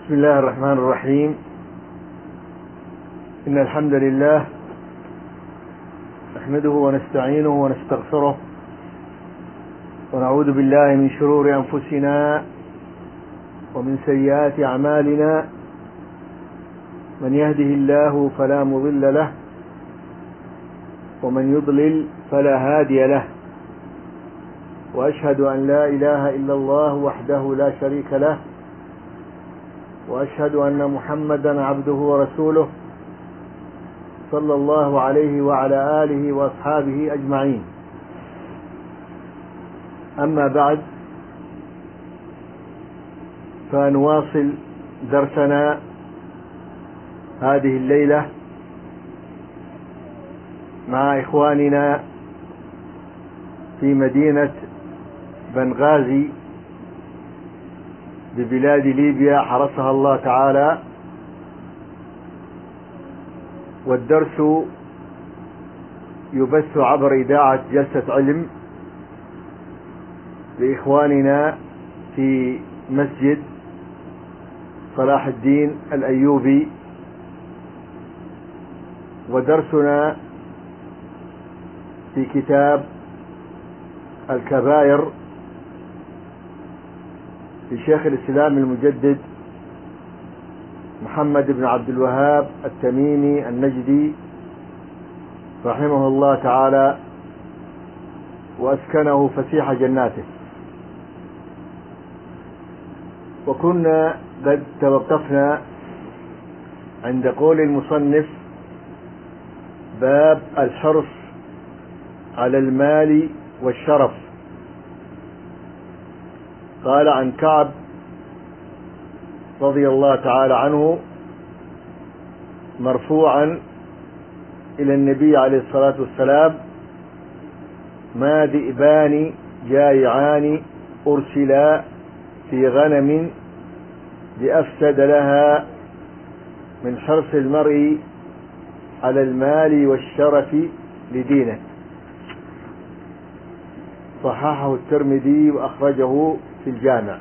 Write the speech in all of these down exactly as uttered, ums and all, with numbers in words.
بسم الله الرحمن الرحيم. إن الحمد لله نحمده ونستعينه ونستغفره ونعوذ بالله من شرور أنفسنا ومن سيئات أعمالنا. من يهده الله فلا مضل له ومن يضلل فلا هادي له، وأشهد أن لا إله إلا الله وحده لا شريك له، وأشهد أن محمدا عبده ورسوله صلى الله عليه وعلى آله وأصحابه أجمعين. أما بعد، فنواصل درسنا هذه الليلة مع إخواننا في مدينة بنغازي ببلاد ليبيا حرسها الله تعالى، والدرس يبث عبر إذاعة جلسة علم لإخواننا في مسجد صلاح الدين الأيوبي. ودرسنا في كتاب الكبائر لشيخ الإسلام المجدد محمد بن عبد الوهاب التميمي النجدي رحمه الله تعالى وأسكنه فسيح جناته. وكنا قد توقفنا عند قول المصنف: باب الحرص على المال والشرف. قال عن كعب رضي الله تعالى عنه مرفوعا إلى النبي عليه الصلاة والسلام: ما ذئبان جائعان أرسلا في غنم لأفسد لها من حرص المرء على المال والشرف لدينه. صححه الترمذي وأخرجه في الجامع.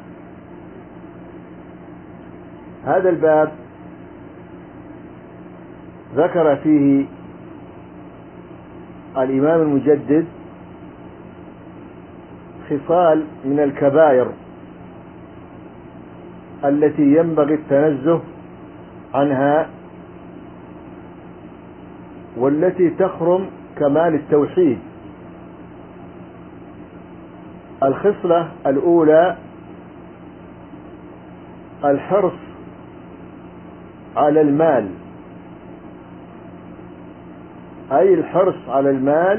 هذا الباب ذكر فيه الإمام المجدد خصال من الكبائر التي ينبغي التنزه عنها، والتي تخرم كمال التوحيد. الخصلة الأولى الحرص على المال، أي الحرص على المال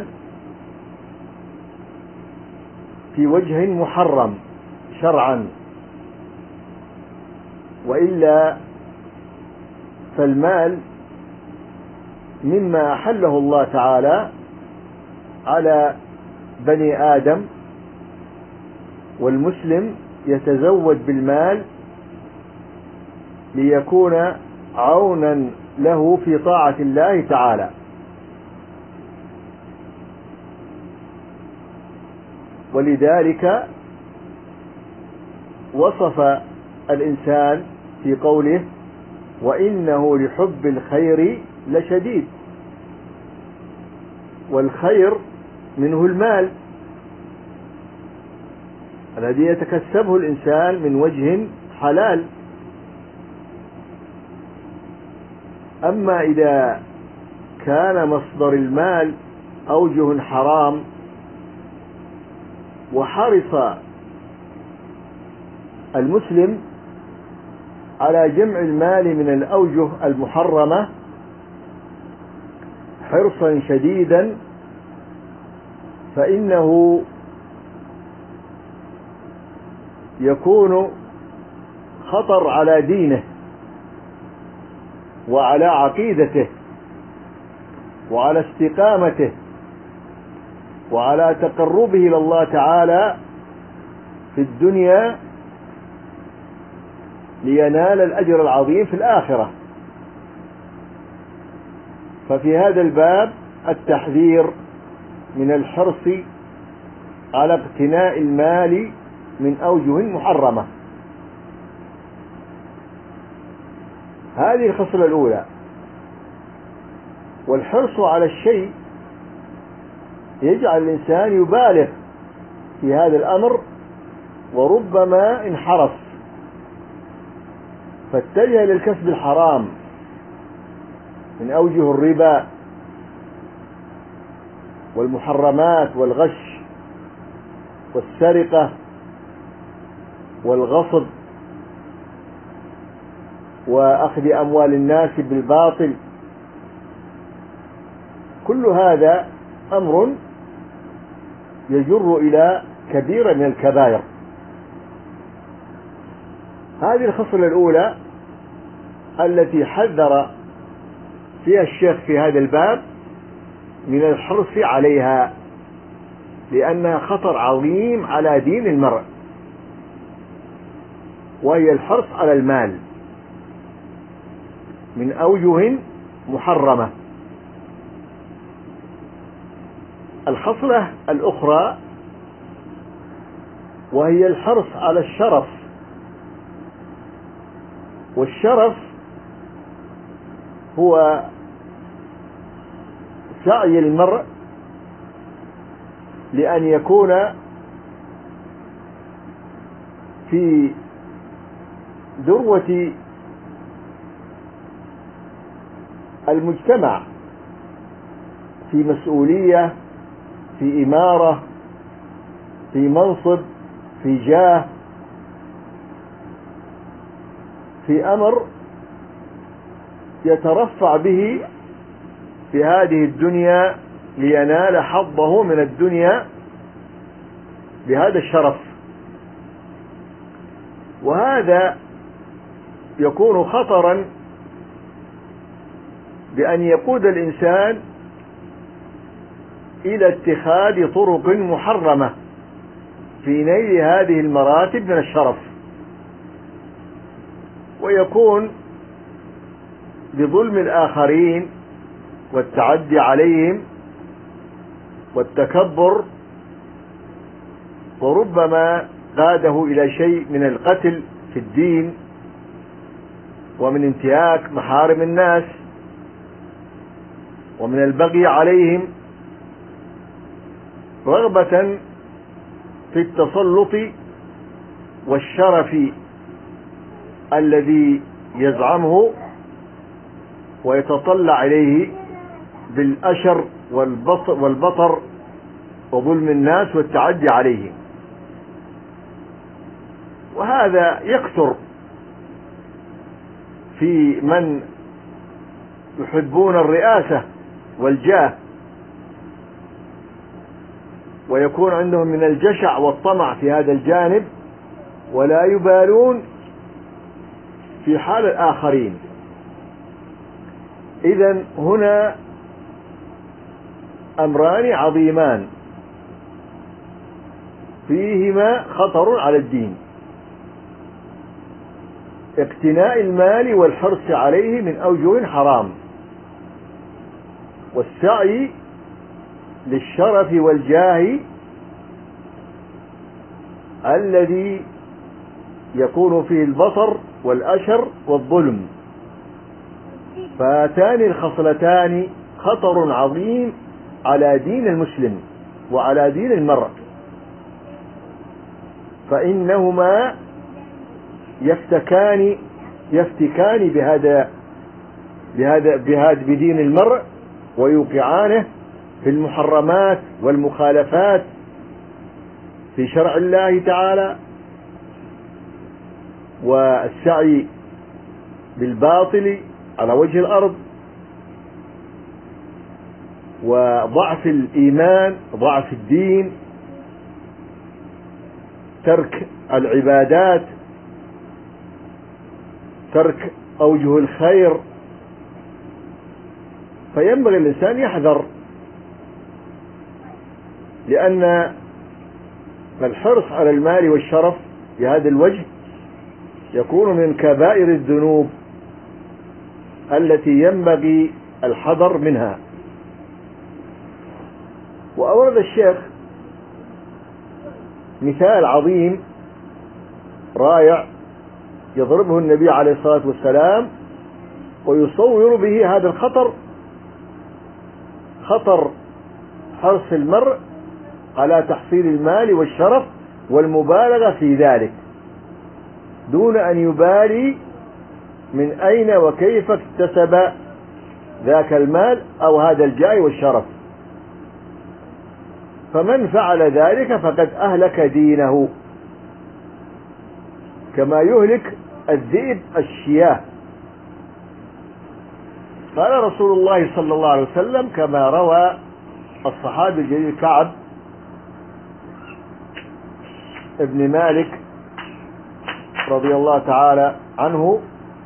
في وجه محرم شرعا، وإلا فالمال مما أحله الله تعالى على بني آدم، والمسلم يتزود بالمال ليكون عونا له في طاعة الله تعالى. ولذلك وصف الإنسان في قوله: وإنه لحب الخير لشديد. والخير منه المال الذي يتكسبه الإنسان من وجه حلال. أما إذا كان مصدر المال أوجه حرام، وحرص المسلم على جمع المال من الأوجه المحرمة حرصا شديدا، فإنه يكون خطر على دينه وعلى عقيدته وعلى استقامته وعلى تقربه إلى الله تعالى في الدنيا لينال الأجر العظيم في الآخرة. ففي هذا الباب التحذير من الحرص على اقتناء المال من أوجه محرمة. هذه الخصلة الأولى. والحرص على الشيء يجعل الإنسان يبالغ في هذا الأمر، وربما انحرف فاتجه للكسب الحرام من أوجه الربا والمحرمات والغش والسرقة والغصب وأخذ أموال الناس بالباطل. كل هذا أمر يجر إلى كبيرة من الكبائر. هذه الخصلة الأولى التي حذر فيها الشيخ في هذا الباب من الحرص عليها، لأنها خطر عظيم على دين المرء، وهي الحرص على المال من أوجه محرمة. الخصلة الأخرى وهي الحرص على الشرف، والشرف هو سعي المرء لأن يكون في ذروة المجتمع، في مسؤولية، في إمارة، في منصب، في جاه، في أمر يترفع به في هذه الدنيا لينال حظه من الدنيا بهذا الشرف. وهذا يكون خطرا بأن يقود الإنسان إلى اتخاذ طرق محرمة في نيل هذه المراتب من الشرف، ويكون بظلم الآخرين والتعدي عليهم والتكبر، وربما قاده إلى شيء من القتل في الدين ومن انتهاك محارم الناس ومن البغي عليهم، رغبة في التسلط والشرف الذي يزعمه ويتطلع إليه بالأشر والبطر وظلم الناس والتعدي عليهم. وهذا يكثر في من يحبون الرئاسة والجاه، ويكون عندهم من الجشع والطمع في هذا الجانب، ولا يبالون في حال الآخرين. إذن هنا أمران عظيمان فيهما خطر على الدين: اقتناء المال والحرص عليه من أوجه حرام، والسعي للشرف والجاه الذي يكون فيه البطر والأشر والظلم. فهاتان الخصلتان خطر عظيم على دين المسلم وعلى دين المرء، فإنهما يفتكان يفتكان بهذا بهذا بهذا بدين المرء، ويوقعانه في المحرمات والمخالفات في شرع الله تعالى، والسعي بالباطل على وجه الأرض، وضعف الإيمان، ضعف الدين، ترك العبادات، ترك أوجه الخير. فينبغي الإنسان يحذر، لأن الحرص على المال والشرف بهذا الوجه يكون من كبائر الذنوب التي ينبغي الحذر منها. وأورد الشيخ مثال عظيم رائع يضربه النبي عليه الصلاة والسلام ويصور به هذا الخطر، خطر حرص المرء على تحصيل المال والشرف والمبالغة في ذلك، دون أن يبالي من أين وكيف اكتسب ذاك المال أو هذا الجاه والشرف. فمن فعل ذلك فقد أهلك دينه، كما يهلك الذئب الشياه. قال رسول الله صلى الله عليه وسلم كما روى الصحابي الجليل كعب ابن مالك رضي الله تعالى عنه،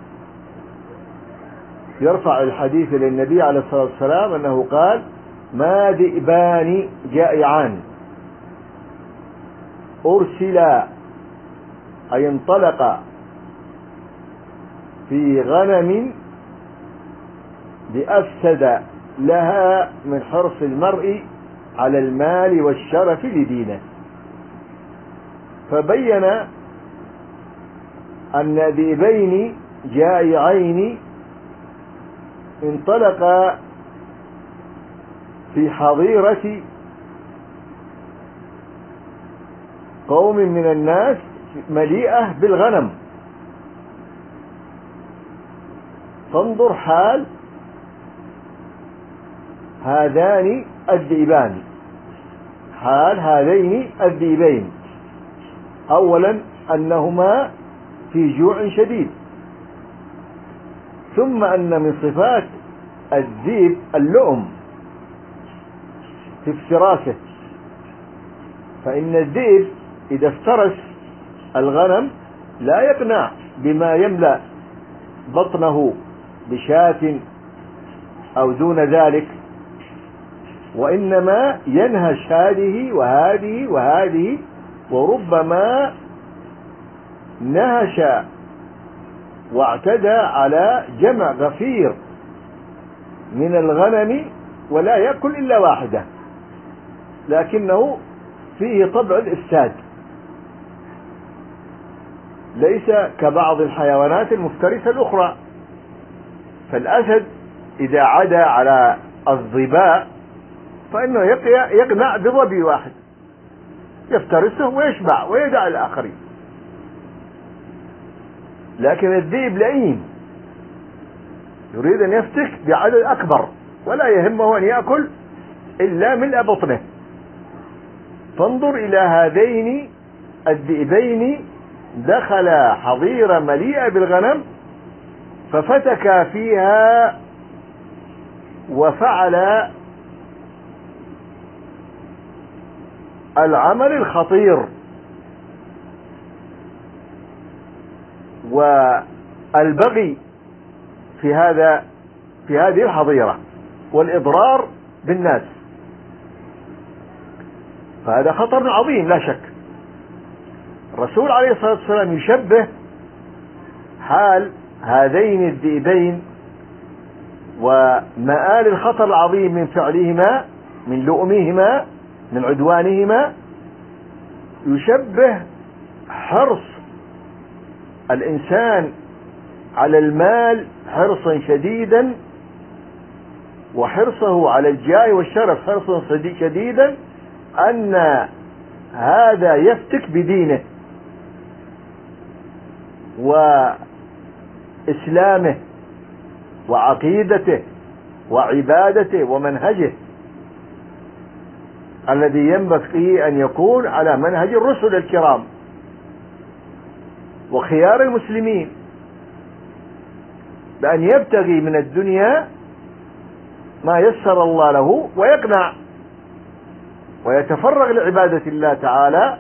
يرفع الحديث للنبي عليه الصلاة والسلام أنه قال: ما ذئبان جائعان أرسلا، أي انطلقا في غنم بأفسد لها من حرص المرء على المال والشرف لدينه. فبين أن ذئبين جائعين انطلقا في حظيرة قوم من الناس مليئة بالغنم. فانظر حال هذان الذئبان، حال هذين الذئبين: أولا أنهما في جوع شديد، ثم أن من صفات الذئب اللؤم في افتراسه، فإن الذئب إذا افترس الغنم لا يقنع بما يملأ بطنه بشاة أو دون ذلك، وإنما ينهش هذه وهذه وهذه، وربما نهش واعتدى على جمع غفير من الغنم ولا يأكل إلا واحدة، لكنه فيه طبع الإفساد، ليس كبعض الحيوانات المفترسة الأخرى. فالأسد إذا عدا على الظباء فإنه يقنع بظبي واحد، يفترسه ويشبع ويدع الآخرين. لكن الذئب لئيم، يريد أن يفتك بعدد أكبر ولا يهمه أن يأكل إلا ملء بطنه. فانظر إلى هذين الذئبين، دخل حظيرة مليئة بالغنم ففتك فيها وفعل العمل الخطير والبغي في هذا في هذه الحظيرة والإضرار بالناس. فهذا خطر عظيم لا شك. الرسول عليه الصلاة والسلام يشبه حال هذين الذئبين ومآل الخطر العظيم من فعلهما، من لؤمهما، من عدوانهما، يشبه حرص الإنسان على المال حرصا شديدا، وحرصه على الجاه والشرف حرصا شديدا، أن هذا يفتك بدينه وإسلامه وعقيدته وعبادته ومنهجه الذي ينبغي أن يكون على منهج الرسل الكرام وخيار المسلمين، بأن يبتغي من الدنيا ما يسر الله له ويقنع ويتفرغ لعبادة الله تعالى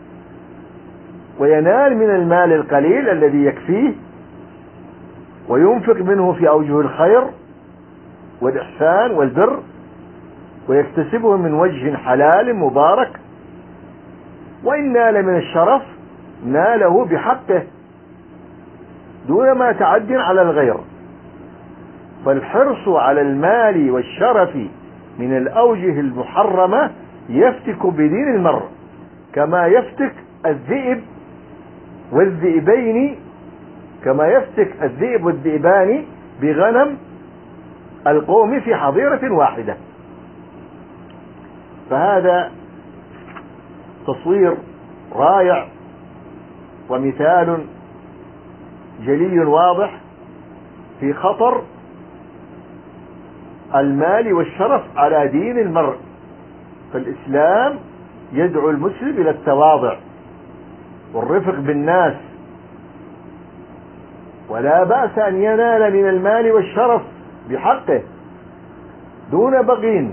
وينال من المال القليل الذي يكفيه وينفق منه في أوجه الخير والإحسان والبر ويكتسبه من وجه حلال مبارك، وإن نال من الشرف ناله بحقه دون ما تعد على الغير. فالحرص على المال والشرف من الأوجه المحرمة يفتك بدين المرء، كما يفتك الذئب والذئبين كما يفتك الذئب والذئبان بغنم القوم في حظيرة واحدة. فهذا تصوير رائع ومثال جلي واضح في خطر المال والشرف على دين المرء. فالإسلام يدعو المسلم إلى التواضع والرفق بالناس، ولا بأس أن ينال من المال والشرف بحقه دون بغي،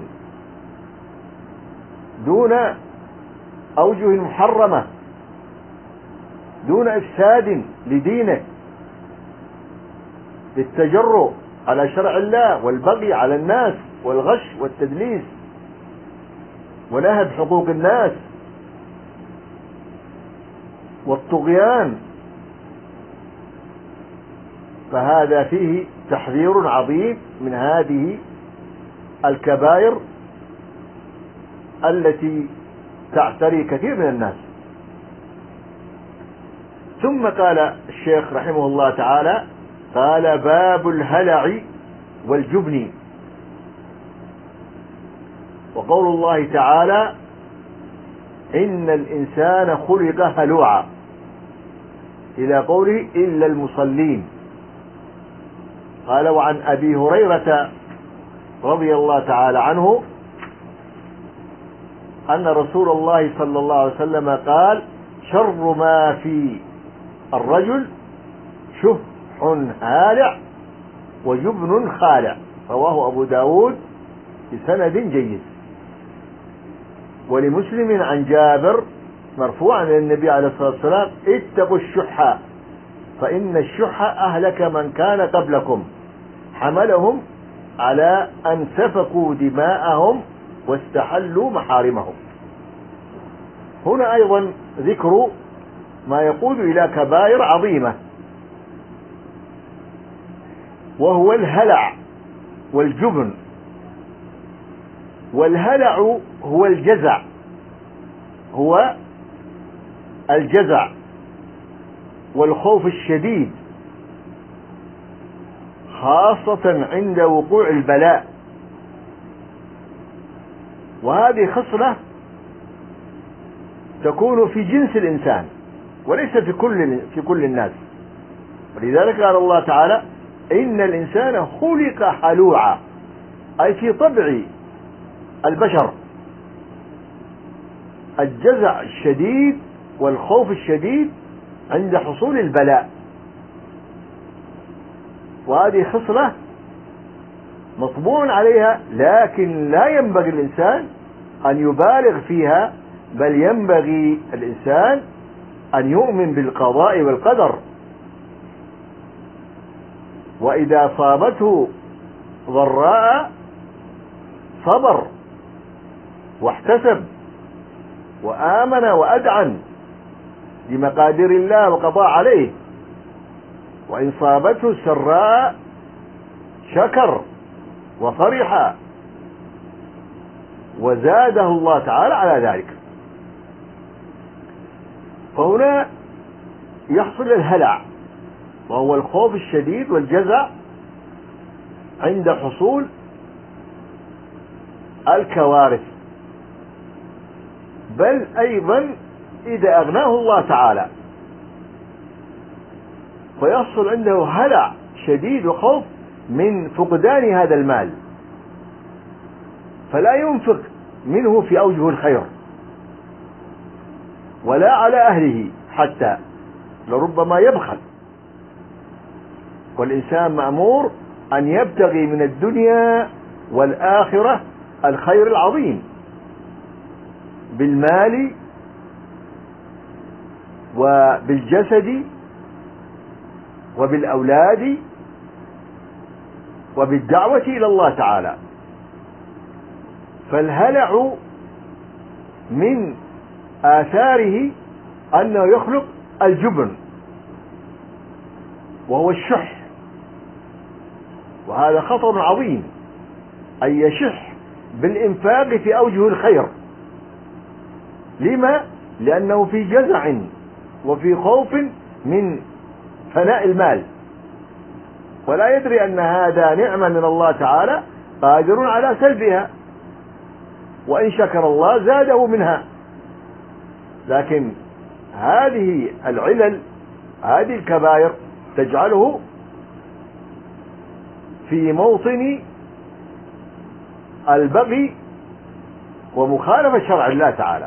دون أوجه محرمة، دون إفساد لدينه، للتجرؤ على شرع الله والبغي على الناس والغش والتدليس ونهب حقوق الناس والطغيان. فهذا فيه تحذير عظيم من هذه الكبائر التي تعتري كثير من الناس. ثم قال الشيخ رحمه الله تعالى: قال: باب الهلع والجبن. وقول الله تعالى: إن الإنسان خلق هلوعا، إلى قوله: إلا المصلين. قال: وعن أبي هريرة رضي الله تعالى عنه أن رسول الله صلى الله عليه وسلم قال: شر ما في الرجل شح هالع وجبن خالع. رواه أبو داود بسند جيد. ولمسلم عن جابر مرفوعا إلى النبي عليه الصلاة والسلام: اتقوا الشح فإن الشح أهلك من كان قبلكم، حملهم على أن سفكوا دماءهم واستحلوا محارمهم. هنا أيضا ذكر ما يقود إلى كبائر عظيمة، وهو الهلع والجبن. والهلع هو الجزع، هو الجزع والخوف الشديد، خاصة عند وقوع البلاء. وهذه خصلة تكون في جنس الإنسان وليس في كل في كل الناس. ولذلك قال الله تعالى: إن الإنسان خلق هلوعا، أي في طبع البشر الجزع الشديد والخوف الشديد عند حصول البلاء. وهذه خصلة مطبوع عليها، لكن لا ينبغي الإنسان أن يبالغ فيها، بل ينبغي الإنسان أن يؤمن بالقضاء والقدر. وإذا صابته ضراء صبر واحتسب وآمن وأدعن لمقادير الله وقضاء عليه. وإن صابته سراء شكر وفرح وزاده الله تعالى على ذلك. فهنا يحصل الهلع، وهو الخوف الشديد والجزع عند حصول الكوارث، بل أيضا إذا أغناه الله تعالى فيحصل عنده هلع شديد وخوف من فقدان هذا المال، فلا ينفق منه في أوجه الخير ولا على أهله، حتى لربما يبخل. والإنسان مأمور أن يبتغي من الدنيا والآخرة الخير العظيم بالمال وبالجسد وبالأولاد وبالدعوة إلى الله تعالى. فالهلع من آثاره أنه يخلق الجبن، وهو الشح، وهذا خطر عظيم، أن يشح بالإنفاق في أوجه الخير. لما؟ لأنه في جزع وفي خوف من فناء المال. ولا يدري أن هذا نعمة من الله تعالى قادر على سلبها، وإن شكر الله زاده منها. لكن هذه العلل، هذه الكبائر تجعله في موطن البغي ومخالفة شرع الله تعالى.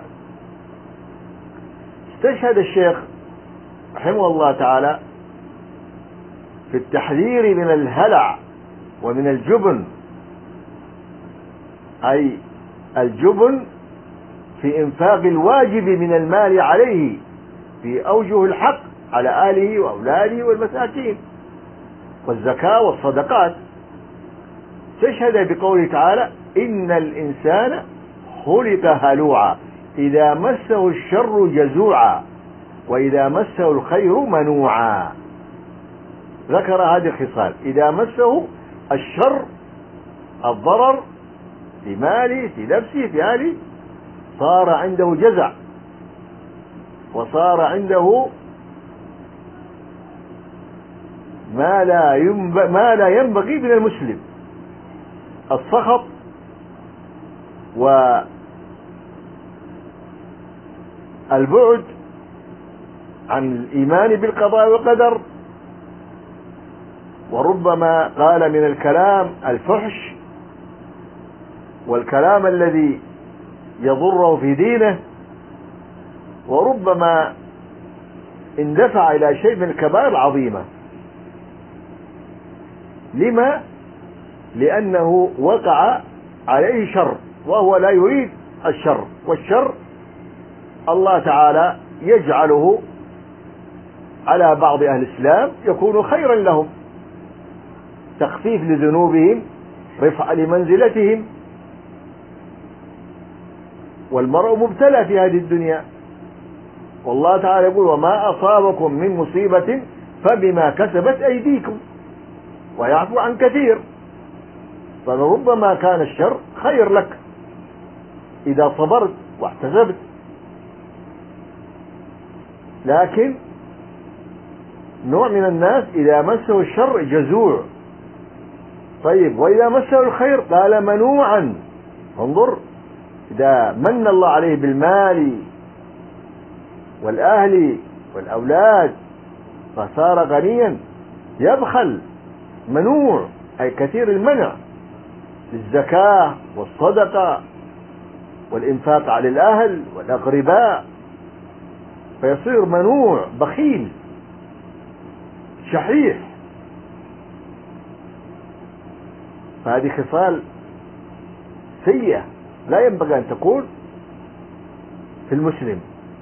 استشهد الشيخ رحمه الله تعالى في التحذير من الهلع ومن الجبن، أي الجبن في إنفاق الواجب من المال عليه في أوجه الحق على آله وأولاده والمساكين والزكاة والصدقات. استشهد بقوله تعالى: إن الإنسان خلق هلوعا إذا مسه الشر جزوعا وإذا مسه الخير منوعا. ذكر هذه الخصال: إذا مسه الشر، الضرر في ماله في نفسه في أهله، صار عنده جزع، وصار عنده ما لا ينبغي, ما لا ينبغي من المسلم: السخط والبعد عن الإيمان بالقضاء والقدر، وربما قال من الكلام الفحش والكلام الذي يضره في دينه، وربما اندفع إلى شيء من الكبائر العظيمة. لما؟ لأنه وقع عليه شر وهو لا يريد الشر، والشر الله تعالى يجعله على بعض أهل الإسلام يكون خيرا لهم، تخفيف لذنوبهم، رفع لمنزلتهم. والمرء مبتلى في هذه الدنيا، والله تعالى يقول: وما أصابكم من مصيبة فبما كسبت أيديكم، ويعفو عن كثير. فلربما كان الشر خير لك إذا صبرت واحتسبت. لكن نوع من الناس إذا مسه الشر جزوع. طيب، وإذا مسه الخير قال منوعا. انظر، إذا من الله عليه بالمال والأهل والأولاد فصار غنيا يبخل، منوع أي كثير المنع للزكاة والصدقة والإنفاق على الأهل والأقرباء، فيصير منوع بخيل شحيح. فهذه خصال سيئة لا ينبغي أن تكون في المسلم،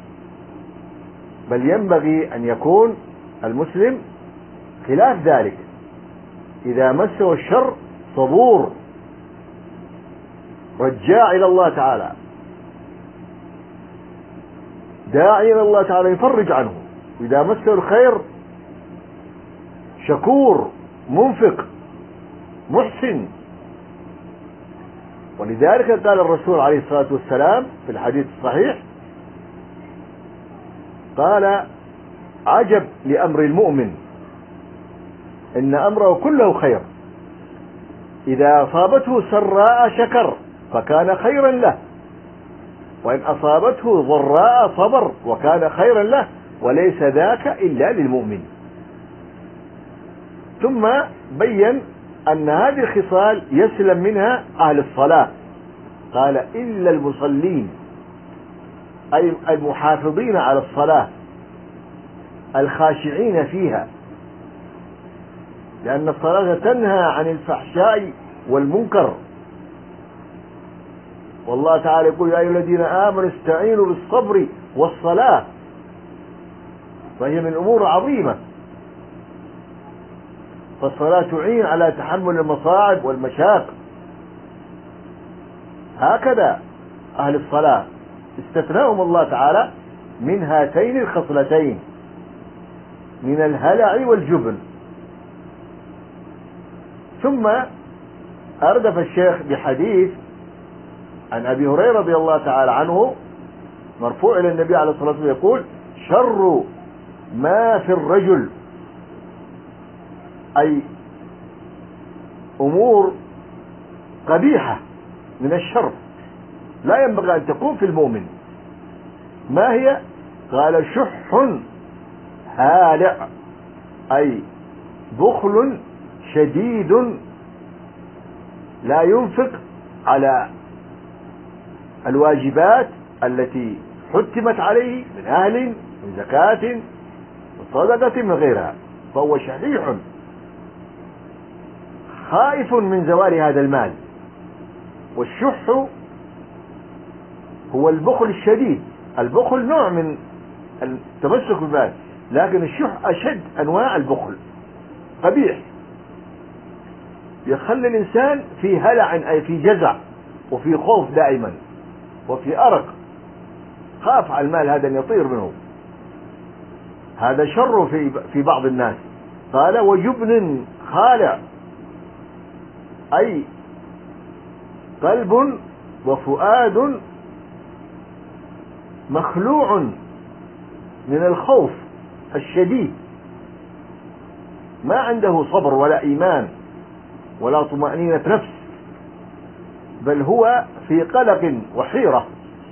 بل ينبغي أن يكون المسلم خلاف ذلك: إذا مسه الشر صبور رجاع إلى الله تعالى، داعي إلى الله تعالى يفرج عنه. إذا مسه الخير شكور منفق محسن. ولذلك قال الرسول عليه الصلاة والسلام في الحديث الصحيح، قال: عجب لأمر المؤمن إن أمره كله خير، إذا أصابته سراء شكر فكان خيرا له، وإن أصابته ضراء صبر وكان خيرا له، وليس ذاك إلا للمؤمن. ثم بين أن هذه الخصال يسلم منها أهل الصلاة، قال: إلا المصلين، أي المحافظين على الصلاة الخاشعين فيها، لأن الصلاة تنهى عن الفحشاء والمنكر. والله تعالى يقول: يا أيها الذين آمنوا استعينوا بالصبر والصلاة، فهي من الأمور عظيمة. فالصلاة تعين على تحمل المصاعب والمشاق. هكذا أهل الصلاة استثناهم الله تعالى من هاتين الخصلتين، من الهلع والجبن. ثم أردف الشيخ بحديث عن أبي هريرة رضي الله تعالى عنه مرفوع إلى النبي عليه الصلاة والسلام يقول: شر ما في الرجل، أي أمور قبيحة من الشر لا ينبغي أن تكون في المؤمن. ما هي؟ قال شح هالع، أي بخل شديد لا ينفق على الواجبات التي حتمت عليه من أهل، من زكاة، من صدقة، من غيرها، فهو شحيح خائف من زوال هذا المال. والشح هو البخل الشديد. البخل نوع من التمسك بالمال، لكن الشح أشد أنواع البخل، قبيح، يخلي الإنسان في هلع، أي في جزع، وفي خوف دائما، وفي أرق، خاف على المال هذا أن يطير منه. هذا شر في في بعض الناس. قال وجبن خالع، أي قلب وفؤاد مخلوع من الخوف الشديد، ما عنده صبر ولا إيمان ولا طمأنينة نفس، بل هو في قلق وحيرة.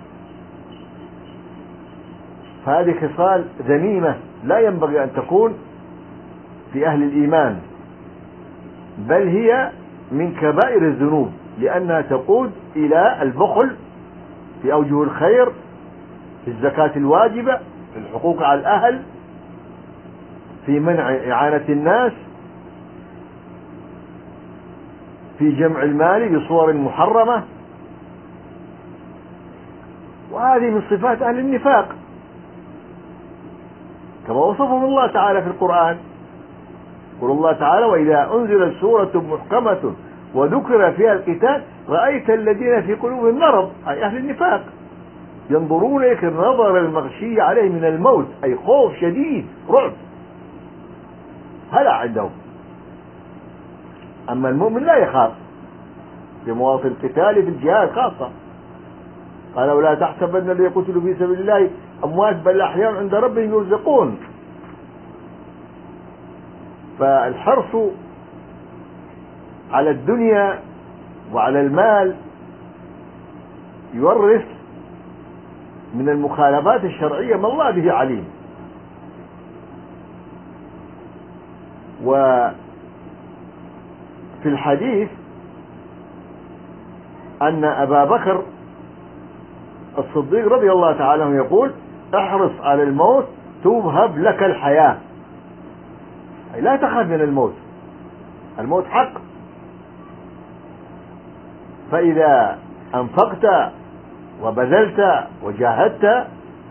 فهذه خصال ذميمة لا ينبغي أن تكون في أهل الإيمان، بل هي من كبائر الذنوب، لأنها تقود إلى البخل في أوجه الخير، في الزكاة الواجبة، في الحقوق على الأهل، في منع إعانة الناس، في جمع المال بصور محرمة. وهذه من صفات أهل النفاق كما وصفهم الله تعالى في القرآن. يقول الله تعالى وإذا أنزلت سورة محكمة وذكر فيها القتال رأيت الذين في قلوبهم مرض، أي أهل النفاق، ينظرون إليك نظر المغشي عليه من الموت، أي خوف شديد، رعب، هلع عندهم. أما المؤمن لا يخاف في مواطن القتال في الجهاد خاصة. قال ولا تحسبن الذين قتلوا في سبيل الله أموات بل أحياء عند ربهم يرزقون. فالحرص على الدنيا وعلى المال يورث من المخالفات الشرعية ما الله به عليم. وفي الحديث أن أبا بكر الصديق رضي الله تعالى عنه يقول احرص على الموت توهب لك الحياة، أي لا تخاف من الموت، الموت حق. فإذا أنفقت وبذلت وجاهدت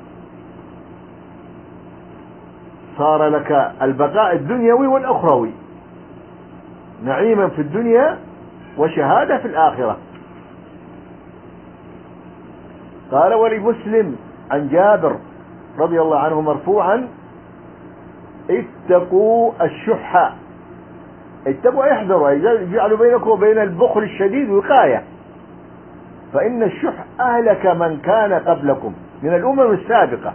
صار لك البقاء الدنيوي والأخروي، نعيما في الدنيا وشهادة في الآخرة. قال ولمسلم عن جابر رضي الله عنه مرفوعا اتقوا الشح، اتقوا احذروا، يجعلوا بينكم وبين البخل الشديد وقاية، فإن الشح أهلك من كان قبلكم من الأمم السابقة،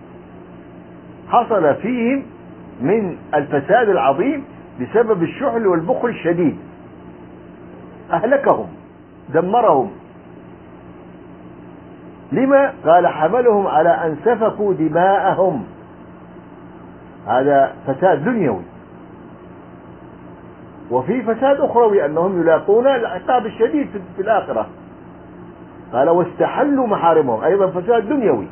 حصل فيهم من الفساد العظيم بسبب الشحل والبخل الشديد، أهلكهم دمرهم. لما؟ قال حملهم على أن سفكوا دماءهم، هذا فساد دنيوي. وفي فساد أخروي أنهم يلاقون العقاب الشديد في الآخرة. قال واستحلوا محارمهم، أيضا فساد دنيوي،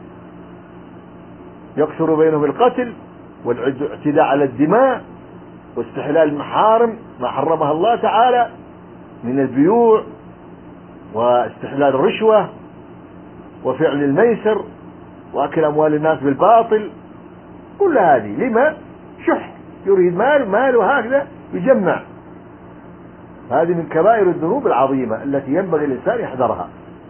يقصر بينهم القتل والاعتداء على الدماء واستحلال المحارم ما حرمها الله تعالى من البيوع واستحلال الرشوة وفعل الميسر وأكل أموال الناس بالباطل. كل هذه لما؟ شح، يريد مال مال وهكذا يجمع. هذه من كبائر الذنوب العظيمة التي ينبغي الإنسان يحذرها.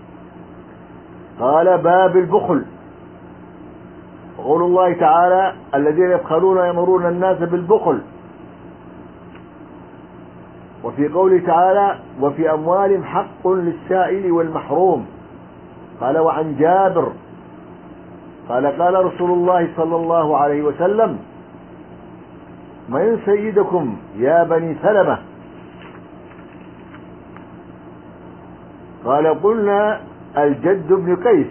قال باب البخل، قول الله تعالى الذين يبخلون ويأمرون الناس بالبخل. وفي قوله تعالى وفي أموالهم حق للسائل والمحروم. قال وعن جابر قال قال رسول الله صلى الله عليه وسلم من سيدكم يا بني سلمة؟ قال قلنا الجد بن قيس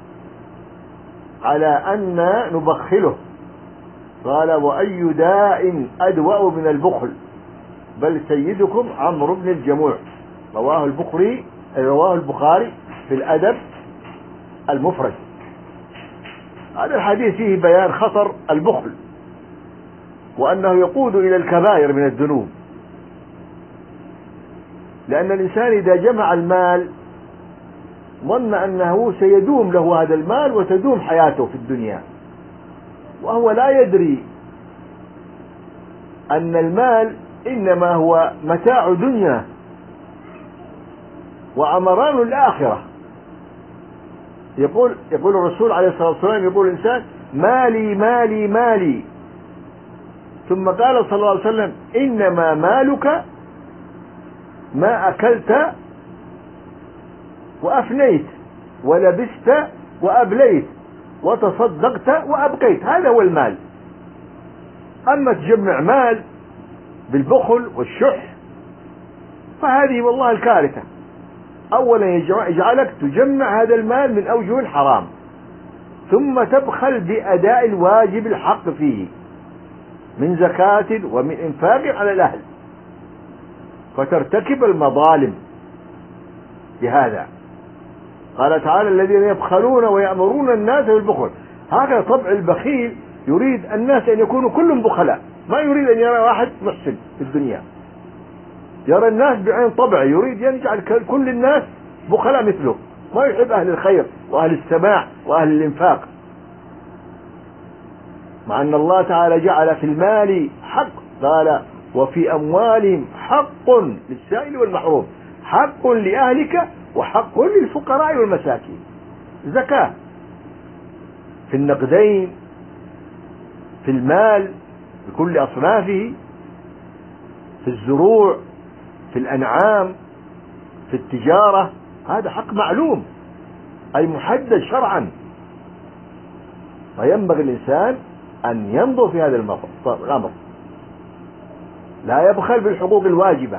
على أن نبخله. قال وأي داء أدوأ من البخل بل سيدكم عمرو بن الجموع. رواه البخاري رواه البخاري في الأدب المفرد. هذا الحديث فيه بيان خطر البخل وأنه يقود إلى الكبائر من الذنوب، لأن الإنسان إذا جمع المال ظن أنه سيدوم له هذا المال وتدوم حياته في الدنيا، وهو لا يدري أن المال إنما هو متاع دنيا وعمران الآخرة. يقول يقول الرسول عليه الصلاة والسلام، يقول الإنسان مالي مالي مالي، ثم قال صلى الله عليه وسلم إنما مالك ما أكلت وأفنيت ولبست وأبليت وتصدقت وأبقيت، هذا هو المال. أما تجمع مال بالبخل والشح فهذه والله الكارثة. أولا يجعلك تجمع هذا المال من أوجه الحرام، ثم تبخل بأداء الواجب الحق فيه من زكاة ومن إنفاق على الأهل، فترتكب المظالم بهذا. قال تعالى الذين يبخلون ويأمرون الناس بالبخل. هذا طبع البخيل، يريد الناس أن يكونوا كلهم بخلاء، ما يريد أن يرى واحد محسن في الدنيا، يرى الناس بعين طبع، يريد أن يجعل كل الناس بخلاء مثله، ما يحب أهل الخير وأهل السماع وأهل الإنفاق، مع أن الله تعالى جعل في المال حق. قال وفي أموالهم حق للسائل والمحروم، حق لأهلك وحق للفقراء والمساكين. زكاة في النقدين، في المال بكل أصنافه، في الزروع، في الأنعام، في التجارة، هذا حق معلوم أي محدد شرعا، فينبغي الإنسان أن ينظر في هذا الأمر، لا يبخل بالحقوق الواجبة،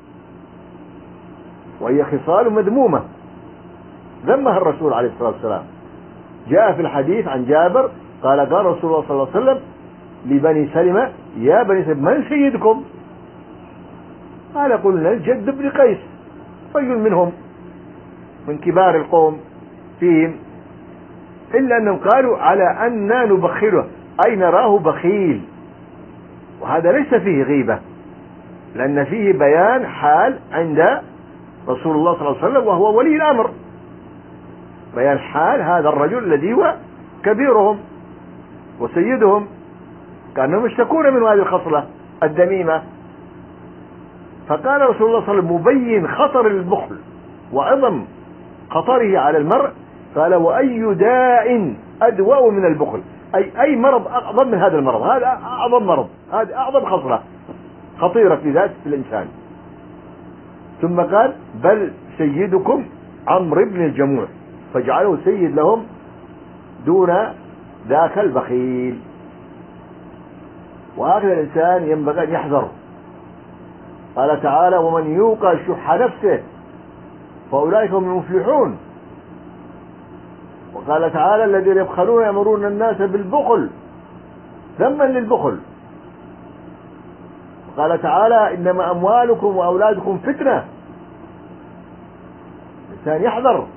وهي خصال مذمومة ذمها الرسول عليه الصلاة والسلام. جاء في الحديث عن جابر قال قال رسول الله صلى الله عليه وسلم لبني سلمة يا بني سلمة من سيدكم؟ قال قلنا الجد بن قيس، رجل منهم من كبار القوم فيهم، إلا أنهم قالوا على أننا نبخله أي نراه بخيل، وهذا ليس فيه غيبة، لأن فيه بيان حال عند رسول الله صلى الله عليه وسلم وهو ولي الأمر، بيان حال هذا الرجل الذي هو كبيرهم وسيدهم، كانهم يشتكون من هذه الخصلة الذميمة. فقال رسول الله صلى الله عليه وسلم مبين خطر البخل وعظم خطره على المرء، قال وأي داء أدوأ من البخل، أي أي مرض أعظم من هذا المرض، هذا أعظم مرض، هذا أعظم خصلة خطيرة في ذات الإنسان. ثم قال بل سيدكم عمرو بن الجموع، فاجعله سيد لهم دون ذاك البخيل. وهكذا الإنسان ينبغي أن يحذر. قال تعالى ومن يوق شح نفسه فأولئك هم المفلحون. وقال تعالى الذين يبخلون يأمرون الناس بالبخل ذما للبخل. وقال تعالى إنما أموالكم وأولادكم فتنة، الإنسان يحذر.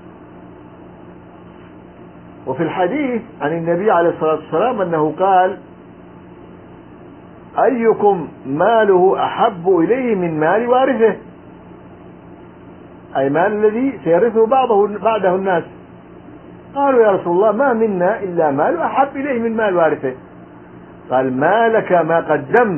وفي الحديث عن النبي عليه الصلاة والسلام أنه قال أيكم ماله أحب إليه من مال وارثه، أي مال الذي سيرثه بعضه بعده الناس. قالوا يا رسول الله ما منا إلا مال أحب إليه من مال وارثه. قال ما لك ما قدمت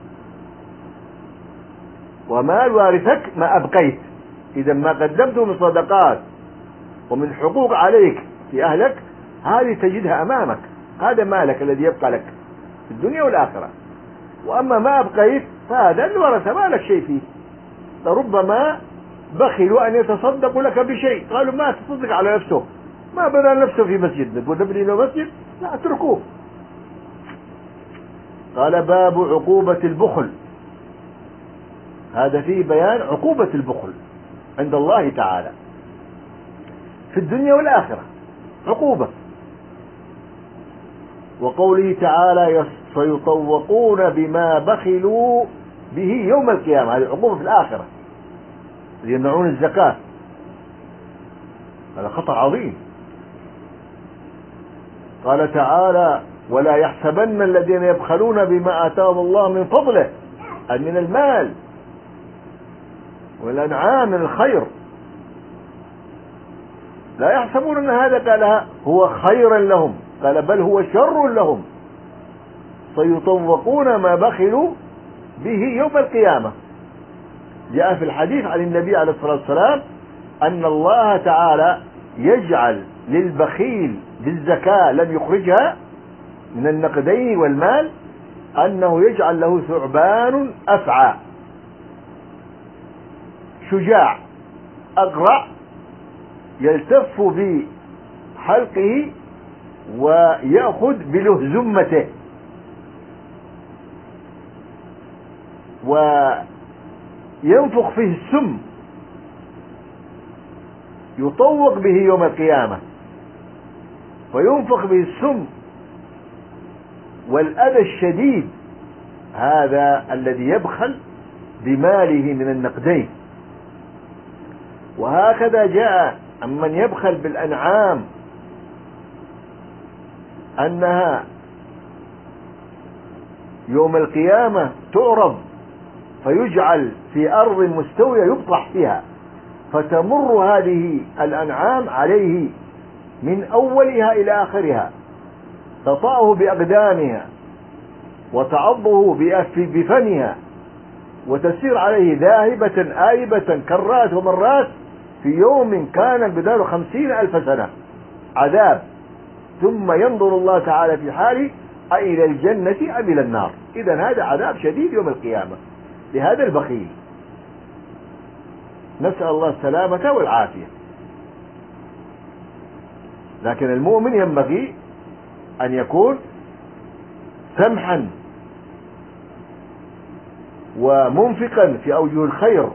ومال وارثك ما أبقيت. إذا ما قدمته من صدقات ومن حقوق عليك في أهلك هذه تجدها أمامك، هذا مالك الذي يبقى لك في الدنيا والآخرة. وأما ما أبقيت فهذا الورثة ما لك شيء فيه، لربما بخلوا أن يتصدقوا لك بشيء، قالوا ما تصدق على نفسه، ما بنى نفسه في مسجد، نقول نبني له مسجد، لا اتركوه. قال باب عقوبة البخل، هذا فيه بيان عقوبة البخل عند الله تعالى. في الدنيا والآخرة عقوبة. وقوله تعالى سيطوقون بما بخلوا به يوم القيامة، هذه عقوبة في الآخرة، يمنعون الزكاة، هذا خطر عظيم. قال تعالى ولا يحسبن الذين يبخلون بما آتاهم الله من فضله، أي من المال والأنعام من الخير، لا يحسبون أن هذا قالها هو خيرا لهم، قال بل هو شر لهم، سيطوقون ما بخلوا به يوم القيامة. جاء في الحديث عن النبي عليه الصلاة والسلام أن الله تعالى يجعل للبخيل بالزكاة لم يخرجها من النقدين والمال، أنه يجعل له ثعبان أفعى شجاع أقرع يلتف بحلقه ويأخذ بلهزمته وينفخ فيه السم يطوق به يوم القيامة، وينفخ به السم والأذى الشديد، هذا الذي يبخل بماله من النقدين. وهكذا جاء عمن يبخل بالأنعام أنها يوم القيامة تعرض فيجعل في أرض مستوية يبطح فيها، فتمر هذه الأنعام عليه من أولها إلى آخرها، تطأه بأقدامها وتعضه بفمها، وتسير عليه ذاهبة آيبة كرات ومرات في يوم كان بداره خمسين ألف سنة عذاب، ثم ينظر الله تعالى في حاله أإلى الجنة أم إلى النار. إذن هذا عذاب شديد يوم القيامة لهذا البخيل، نسأل الله السلامة والعافية. لكن المؤمن ينبغي أن يكون سمحا ومنفقا في أوجه الخير،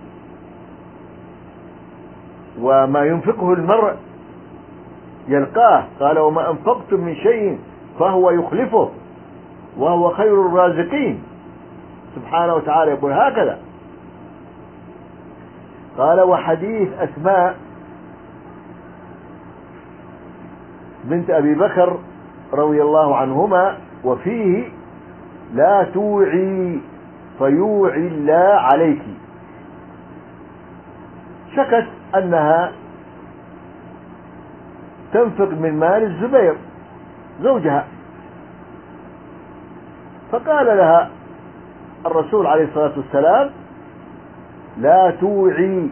وما ينفقه المرء يلقاه، قال وما أنفقتم من شيء فهو يخلفه وهو خير الرازقين، سبحانه وتعالى يقول هكذا. قال وحديث أسماء بنت أبي بكر رضي الله عنهما وفيه لا توعي فيوعي الله عليك، شكت أنها تنفق من مال الزبير زوجها، فقال لها الرسول عليه الصلاة والسلام لا توعي،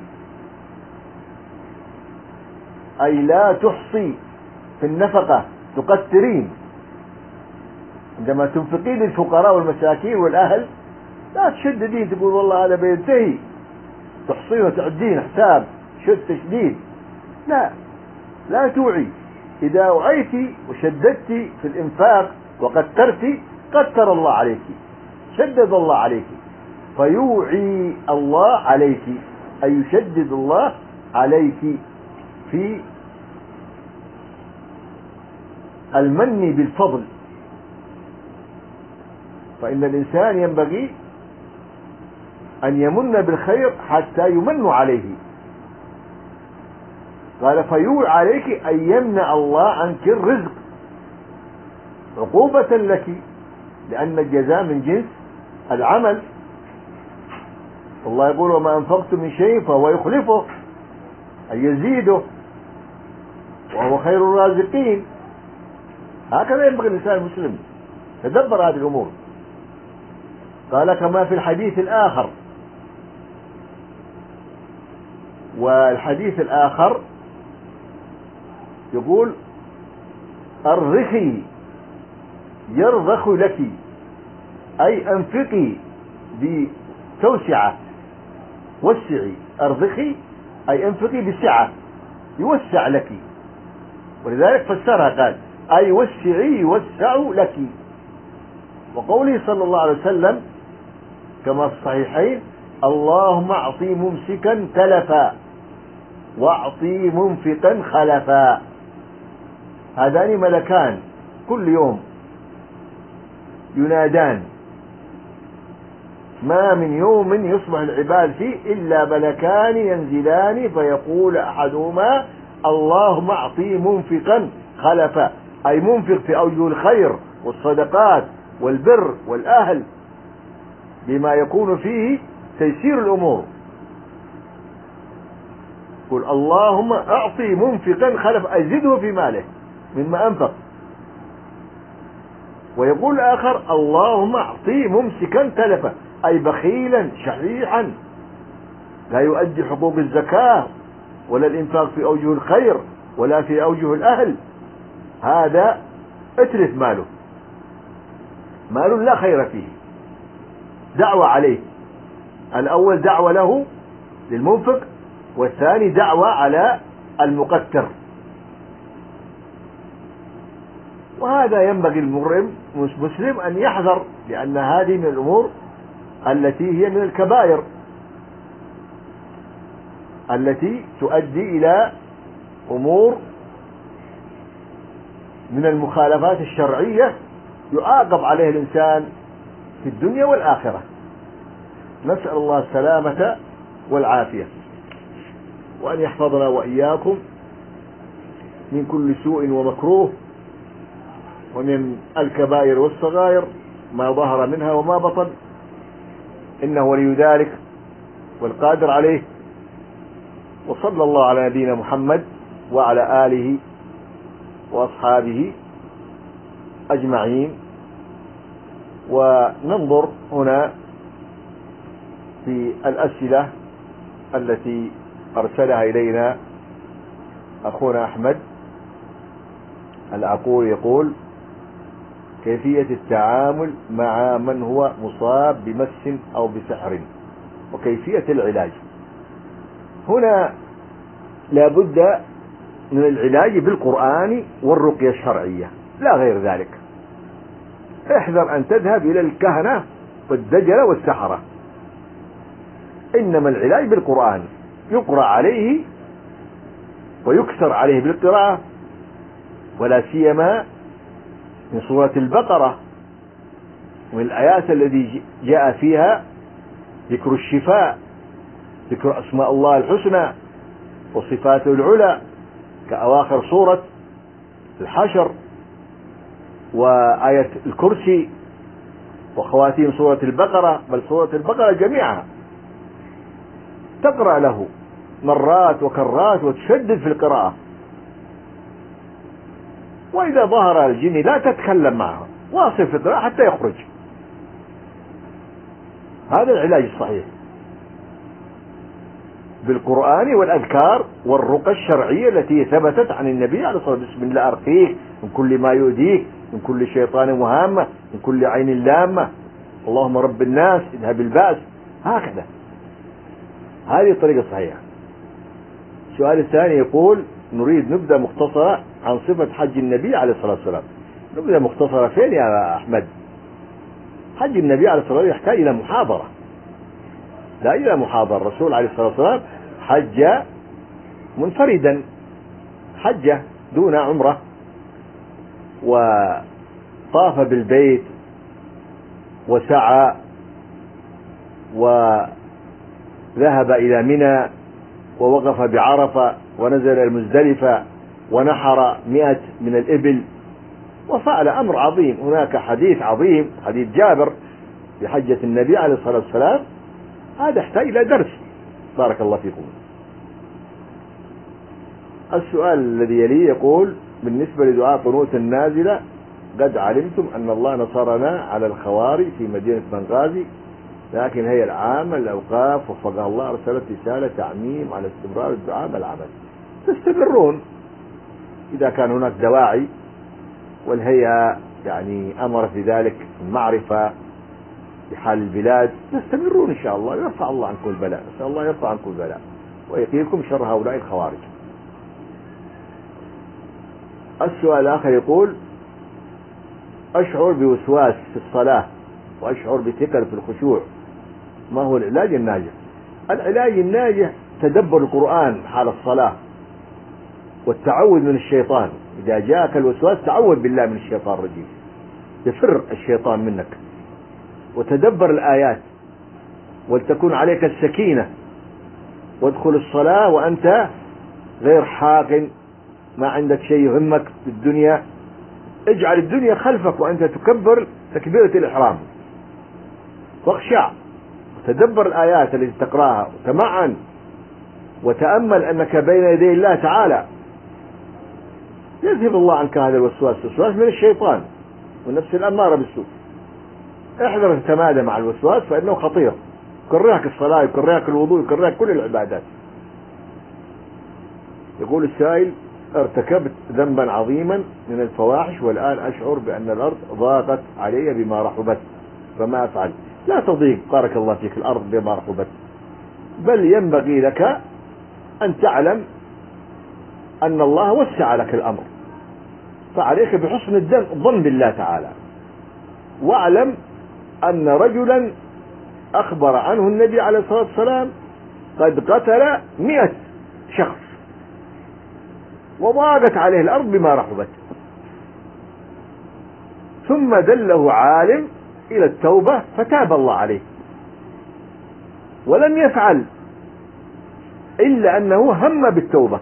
أي لا تحصي في النفقة، تقترين عندما تنفقين للفقراء والمساكين والأهل، لا تشددين تقول والله هذا بينتهي، تحصين وتعدين حساب شد تشديد، لا لا توعي. إذا وعيت وشددت في الإنفاق وقترت قتر الله عليك، شدد الله عليك، فيوعي الله عليك أي يشدد الله عليك في المن بالفضل. فإن الإنسان ينبغي أن يمن بالخير حتى يمن عليه. قال فيوعي عليك أن يمنع الله عنك الرزق عقوبة لك، لأن الجزاء من جنس العمل. الله يقول وما أنفقتم من شيء فهو يخلفه أي يزيده وهو خير الرازقين. هكذا ينبغي الإنسان المسلم تدبر هذه الأمور. قال كما في الحديث الآخر، والحديث الآخر يقول ارضخي يرضخ لك، أي أنفقي بتوسعة، وسعي، ارضخي أي أنفقي بسعة يوسع لك، ولذلك فسرها قال أي وسعي يوسع لك. وقوله صلى الله عليه وسلم كما في الصحيحين اللهم أعطي ممسكا تلفا، واعطي منفقا خلفا. هذان ملكان كل يوم ينادان، ما من يوم يصبح العباد فيه إلا ملكان ينزلان فيقول أحدهما اللهم أعطي منفقا خلفا، أي منفق في أوجه الخير والصدقات والبر والأهل بما يكون فيه تيسير الأمور. قل اللهم أعطي منفقا خلفا، أي زده في ماله مما أنفق. ويقول الآخر اللهم أعطي ممسكا تلفا، أي بخيلا شحيحا لا يؤدي حقوق الزكاة ولا الإنفاق في أوجه الخير ولا في أوجه الأهل، هذا اتلف ماله، مال لا خير فيه، دعوة عليه. الأول دعوة له للمنفق، والثاني دعوة على المقتر. وهذا ينبغي المسلم أن يحذر، لأن هذه من الأمور التي هي من الكبائر التي تؤدي إلى أمور من المخالفات الشرعية يعاقب عليه الإنسان في الدنيا والآخرة. نسأل الله السلامة والعافية، وأن يحفظنا وإياكم من كل سوء ومكروه، ومن الكبائر والصغائر ما ظهر منها وما بطن، إنه ولي ذلك والقادر عليه. وصلى الله على نبينا محمد وعلى آله وأصحابه أجمعين. وننظر هنا في الأسئلة التي أرسلها إلينا أخونا أحمد العقول، يقول كيفية التعامل مع من هو مصاب بمس أو بسحر وكيفية العلاج. هنا لا بد من العلاج بالقرآن والرقية الشرعية، لا غير ذلك. احذر أن تذهب إلى الكهنة والدجلة والسحرة، إنما العلاج بالقرآن، يقرأ عليه ويكثر عليه بالقراءة، ولا سيما من سورة البقرة ومن الآيات التي جاء فيها ذكر الشفاء، ذكر أسماء الله الحسنى وصفاته العلى كأواخر سورة الحشر وآية الكرسي وخواتيم سورة البقرة، بل سورة البقرة جميعها تقرأ له مرات وكرات وتشدد في القراءة. وإذا ظهر الجن لا تتكلم معه، واصل في القراءة حتى يخرج. هذا العلاج الصحيح بالقرآن والأذكار والرقى الشرعية التي ثبتت عن النبي عليه الصلاة والسلام. بسم الله أرقيك من كل ما يؤذيك، من كل شيطان وهامة، من كل عين لامة، اللهم رب الناس اذهب البأس، هكذا. هذه الطريقة الصحيحة. السؤال الثاني يقول نريد نبدأ مختصرة عن صفة حج النبي عليه الصلاة والسلام. نبدأ مختصرة فين يا أحمد؟ حج النبي عليه الصلاة والسلام يحتاج إلى محاضرة، لا إلى محاضرة. الرسول عليه الصلاة والسلام حج منفردا، حج دون عمرة، وطاف بالبيت وسعى وذهب إلى منى ووقف بعرفة ونزل المزدلفة ونحر مئة من الإبل وفعل أمر عظيم. هناك حديث عظيم، حديث جابر بحجة النبي عليه الصلاة والسلام، هذا يحتاج إلى درس. بارك الله فيكم. السؤال الذي يليه يقول بالنسبة لدعاء قنوت النازلة، قد علمتم أن الله نصرنا على الخوارج في مدينة بنغازي، لكن الهيئة العامة للأوقاف وفقها الله أرسلت رسالة تعميم على استمرار الدعاء بالعمل. تستمرون إذا كان هناك دواعي، والهيئة يعني أمرت بذلك المعرفة بحال البلاد، تستمرون إن شاء الله، يرفع الله عنكم البلاء. نسأل الله يرفع عنكم البلاء ويقيكم شر هؤلاء الخوارج. السؤال الآخر يقول أشعر بوسواس في الصلاة وأشعر بثقل في الخشوع، ما هو العلاج الناجح؟ العلاج الناجح تدبر القرآن حال الصلاة والتعوذ من الشيطان. إذا جاءك الوسواس تعوذ بالله من الشيطان الرجيم، يفر الشيطان منك. وتدبر الآيات، ولتكن عليك السكينة، وادخل الصلاة وأنت غير حاقن، ما عندك شيء يهمك في الدنيا. اجعل الدنيا خلفك وأنت تكبر تكبيرة الإحرام، واخشع وتدبر الآيات التي تقرأها وتمعن، وتأمل أنك بين يدي الله تعالى. يذهب الله عنك هذا الوسواس، الوسواس من الشيطان والنفس الأمارة بالسوء. احذر تتمادى مع الوسواس فإنه خطير، يكرهك الصلاة، يكرهك الوضوء، يكرهك كل العبادات. يقول السائل: ارتكبت ذنبا عظيما من الفواحش والآن أشعر بأن الأرض ضاقت علي بما رحبت، فما أفعل؟ لا تضيق، بارك الله فيك، الأرض بما رحبت، بل ينبغي لك أن تعلم أن الله وسع لك الأمر، فعليك بحسن الظن بالله تعالى. واعلم أن رجلا أخبر عنه النبي عليه الصلاة والسلام قد قتل مئة شخص وضاقت عليه الأرض بما رحبت، ثم دله عالم إلى التوبة فتاب الله عليه، ولم يفعل إلا أنه هم بالتوبة.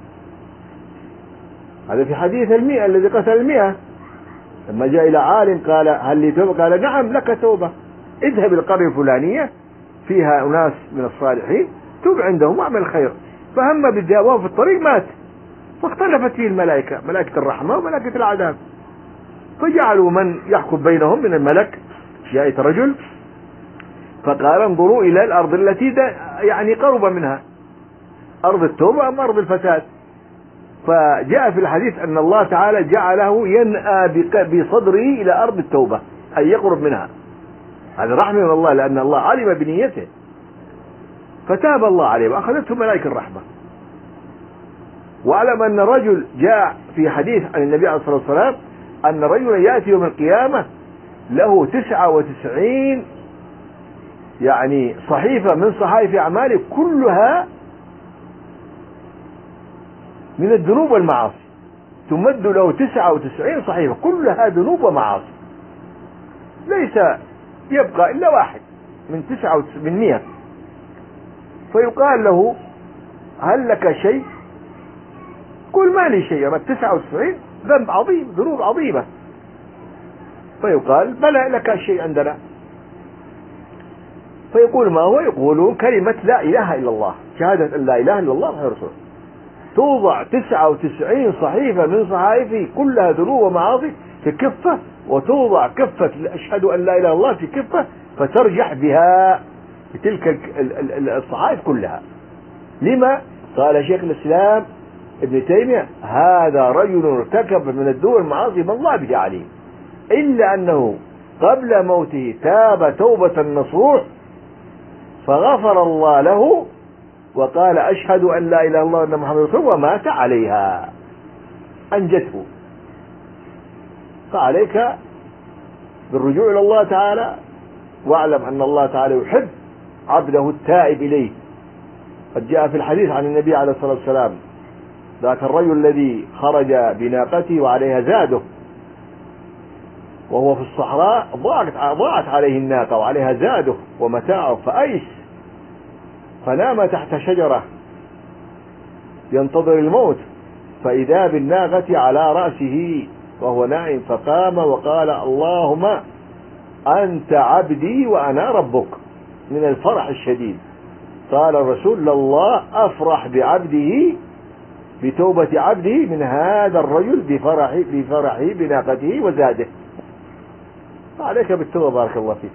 هذا في حديث المئة الذي قتل المئة، لما جاء إلى عالم قال: هل لي توبة؟ قال: نعم لك توبة، اذهب القرية الفلانية فيها أناس من الصالحين، توب عندهم واعمل خير. فهم بالذهاب وهو في الطريق مات، فاختلفت فيه الملائكة، ملائكة الرحمة وملائكة العذاب، فجعلوا من يحكم بينهم من الملك. جاءت رجل فقال: انظروا إلى الأرض التي يعني قرب منها، أرض التوبة أم أرض الفساد؟ فجاء في الحديث أن الله تعالى جعله ينأى بصدره إلى أرض التوبة، أي يقرب منها. هذا رحمة من الله، لأن الله علم بنيته، فتاب الله عليه وأخذته ملائكة الرحمة. واعلم أن رجل جاء في حديث عن النبي عليه الصلاة والسلام أن رجلا يأتي يوم القيامة له تسعة وتسعين يعني صحيفة من صحائف أعماله كلها من الذنوب والمعاصي، تمد له تسعة وتسعين صحيفة كلها ذنوب ومعاصي، ليس يبقى إلا واحد من تسعة من مئة. فيقال له: هل لك شيء؟ قل: ما لي شيء، أما تسعة وتسعين ذنب عظيم، ذنوب عظيمة. فيقال: بلى لك شيء عندنا. فيقول: ما هو؟ يقولون: كلمة لا إله إلا الله، شهادة أن لا إله إلا الله محمد رسول. توضع تسعة وتسعين صحيفة من صحائفه كلها ذنوب ومعاصي في كفة، وتوضع كفة أشهد أن لا إله إلا الله في كفة، فترجح بها بتلك الصحائف كلها. لما؟ قال شيخ الإسلام ابن تيمية: هذا رجل ارتكب من الذنوب والمعاصي ما الله به عليم، إلا أنه قبل موته تاب توبة نصوح فغفر الله له وقال: أشهد أن لا إله إلا الله وأن محمد رسول الله، ومات عليها، أنجته. فعليك بالرجوع إلى الله تعالى، واعلم أن الله تعالى يحب عبده التائب إليه. قد جاء في الحديث عن النبي عليه الصلاة والسلام ذاك الرجل الذي خرج بناقته وعليها زاده، وهو في الصحراء ضاعت ضاعت عليه الناقة وعليها زاده ومتاعه، فأيس فنام تحت شجرة ينتظر الموت، فإذا بالناقة على رأسه وهو نائم، فقام وقال: اللهم أنت عبدي وأنا ربك، من الفرح الشديد. قال الرسول: الله أفرح بعبده بتوبة عبده من هذا الرجل بفرحه بفرحه بناقته وزاده. فعليك بالتوبة، بارك الله فيك.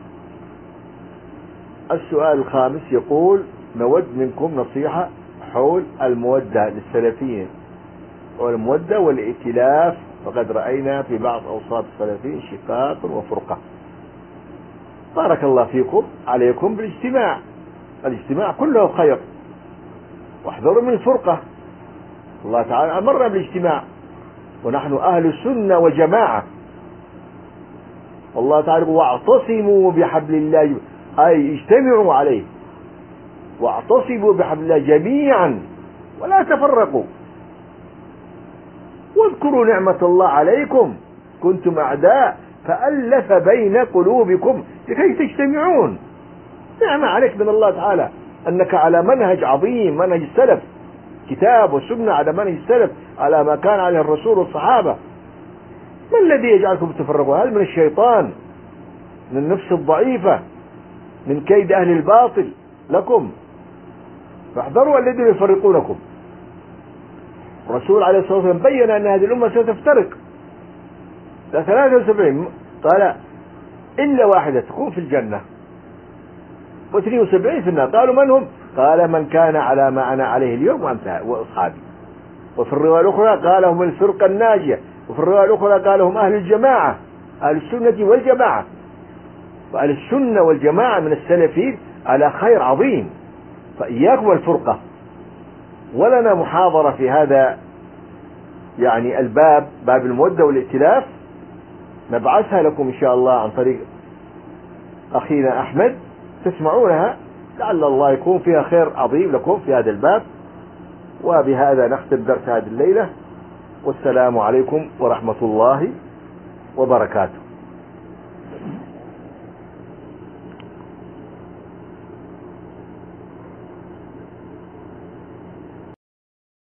السؤال الخامس يقول: نود منكم نصيحة حول المودة للسلفيين والمودة والائتلاف، فقد رأينا في بعض أوساط السلفيين شقاق وفرقة. بارك الله فيكم، عليكم بالاجتماع، الاجتماع كله خير، واحذروا من الفرقة. الله تعالى أمرنا بالاجتماع، ونحن أهل السنة وجماعة. والله تعالى: واعتصموا بحبل الله، أي اجتمعوا عليه. واعتصموا بحبل الله جميعا ولا تفرقوا واذكروا نعمة الله عليكم كنتم أعداء فألف بين قلوبكم لكي تجتمعون. نعمة عليك من الله تعالى أنك على منهج عظيم، منهج السلف، كتاب وسنة، على منهج السلف، على ما كان عليه الرسول والصحابة. ما الذي يجعلكم تفرقوا؟ هل من الشيطان، من النفس الضعيفة، من كيد أهل الباطل لكم؟ فاحذروا الذين يفرقونكم. الرسول عليه الصلاة والسلام بين أن هذه الأمة ستفترق ثلاثة وسبعين، قال إلا واحدة تكون في الجنة واثنين وسبعين في النار. قالوا من هم؟ قال من كان على ما أنا عليه اليوم وأصحابي. وفي الرواية الأخرى قال هم الفرقة الناجية، وفي الرواية الأخرى قال هم أهل الجماعة، أهل السنة والجماعة. فأهل السنة والجماعة من السلفين على خير عظيم، فإياكم الفرقة. ولنا محاضرة في هذا يعني الباب، باب المودة والائتلاف، نبعثها لكم إن شاء الله عن طريق أخينا أحمد، تسمعونها لعل الله يكون فيها خير عظيم لكم في هذا الباب. وبهذا نختم درس هذه الليلة، والسلام عليكم ورحمة الله وبركاته.